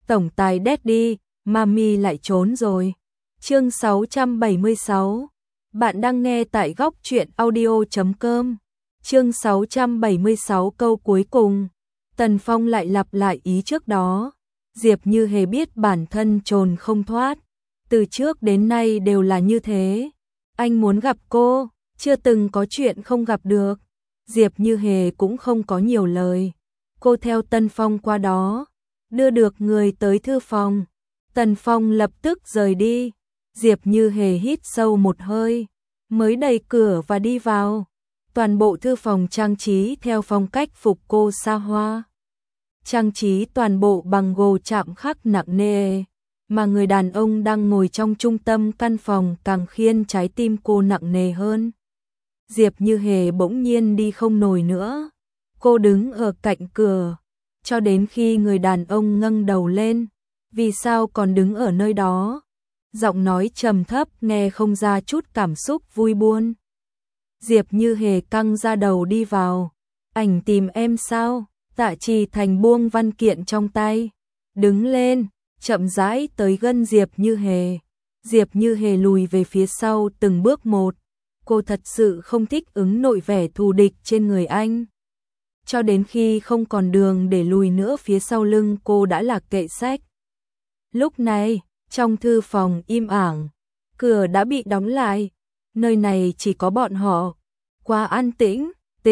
Tổng tài Daddy, Mami lại trốn rồi. Chương 676. Bạn đang nghe tại góc truyện audio.com. Chương 676 câu cuối cùng. Tần Phong lại lặp lại ý trước đó. Diệp Như Hề biết bản thân trốn không thoát. Từ trước đến nay đều là như thế. Anh muốn gặp cô, chưa từng có chuyện không gặp được. Diệp Như Hề cũng không có nhiều lời. Cô theo Tần Phong qua đó, đưa được người tới thư phòng. Tần Phong lập tức rời đi. Diệp Như Hề hít sâu một hơi, mới đẩy cửa và đi vào. Toàn bộ thư phòng trang trí theo phong cách phục cô xa hoa. Trang trí toàn bộ bằng gỗ chạm khắc nặng nề, mà người đàn ông đang ngồi trong trung tâm căn phòng càng khiến trái tim cô nặng nề hơn. Diệp Như Hề bỗng nhiên đi không nổi nữa. Cô đứng ở cạnh cửa, cho đến khi người đàn ông ngẩng đầu lên. Vì sao còn đứng ở nơi đó? Giọng nói trầm thấp nghe không ra chút cảm xúc vui buồn. Diệp Như Hề căng ra đầu đi vào. Ảnh tìm em sao? Tạ Trì Thành buông văn kiện trong tay, đứng lên, chậm rãi tới gần Diệp Như Hề. Diệp Như Hề lùi về phía sau từng bước một. Cô thật sự không thích ứng nội vẻ thù địch trên người anh. Cho đến khi không còn đường để lùi nữa, phía sau lưng cô đã là kệ sách. Lúc này, trong thư phòng im ắng, cửa đã bị đóng lại. Nơi này chỉ có bọn họ. Quá an tĩnh,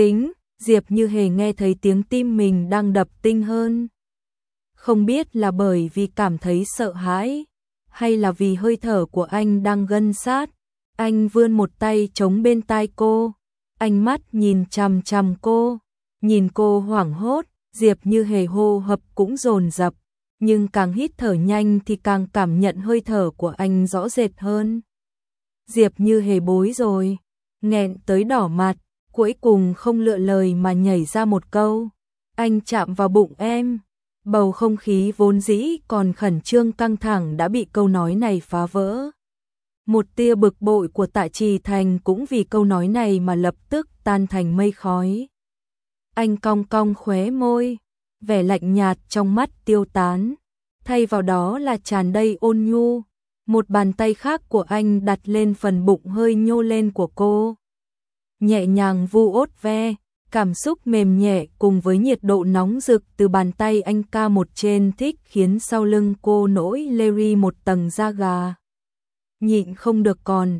Diệp Như Hề nghe thấy tiếng tim mình đang đập tinh hơn. Không biết là bởi vì cảm thấy sợ hãi, hay là vì hơi thở của anh đang gần sát. Anh vươn một tay chống bên tai cô, ánh mắt nhìn chằm chằm cô, nhìn cô hoảng hốt. Diệp Như Hề hô hấp cũng dồn dập, nhưng càng hít thở nhanh thì càng cảm nhận hơi thở của anh rõ rệt hơn. Diệp Như Hề bối rồi, nghẹn tới đỏ mặt, cuối cùng không lựa lời mà nhảy ra một câu. Anh chạm vào bụng em. Bầu không khí vốn dĩ còn khẩn trương căng thẳng đã bị câu nói này phá vỡ. Một tia bực bội của Tạ Trì Thành cũng vì câu nói này mà lập tức tan thành mây khói. Anh cong cong khóe môi, vẻ lạnh nhạt trong mắt tiêu tán, thay vào đó là tràn đầy ôn nhu. Một bàn tay khác của anh đặt lên phần bụng hơi nhô lên của cô, nhẹ nhàng vu ốt ve. Cảm xúc mềm nhẹ cùng với nhiệt độ nóng rực từ bàn tay anh ca một trên thích khiến sau lưng cô nổi lê một tầng da gà. Nhịn không được còn,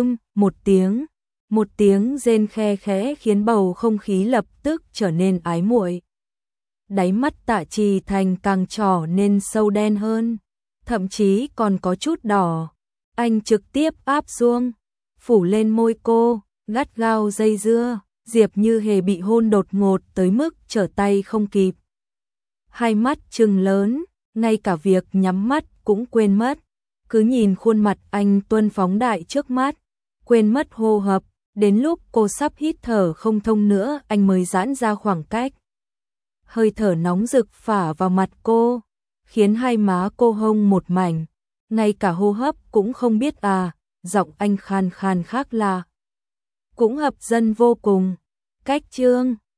một tiếng rên khe khẽ khiến bầu không khí lập tức trở nên ái muội. Đáy mắt Tạ Trì Thành càng trở nên sâu đen hơn, thậm chí còn có chút đỏ. Anh trực tiếp áp xuống, phủ lên môi cô, gắt gao dây dưa. Diệp Như Hề bị hôn đột ngột tới mức trở tay không kịp. Hai mắt trừng lớn, ngay cả việc nhắm mắt cũng quên mất. Cứ nhìn khuôn mặt anh tuôn phóng đại trước mắt, quên mất hô hấp. Đến lúc cô sắp hít thở không thông nữa, anh mới giãn ra khoảng cách. Hơi thở nóng rực phả vào mặt cô, khiến hai má cô hông một mảnh. Ngay cả hô hấp cũng không biết à. Giọng anh khan khan khác lạ, cũng hấp dẫn vô cùng. Cách chương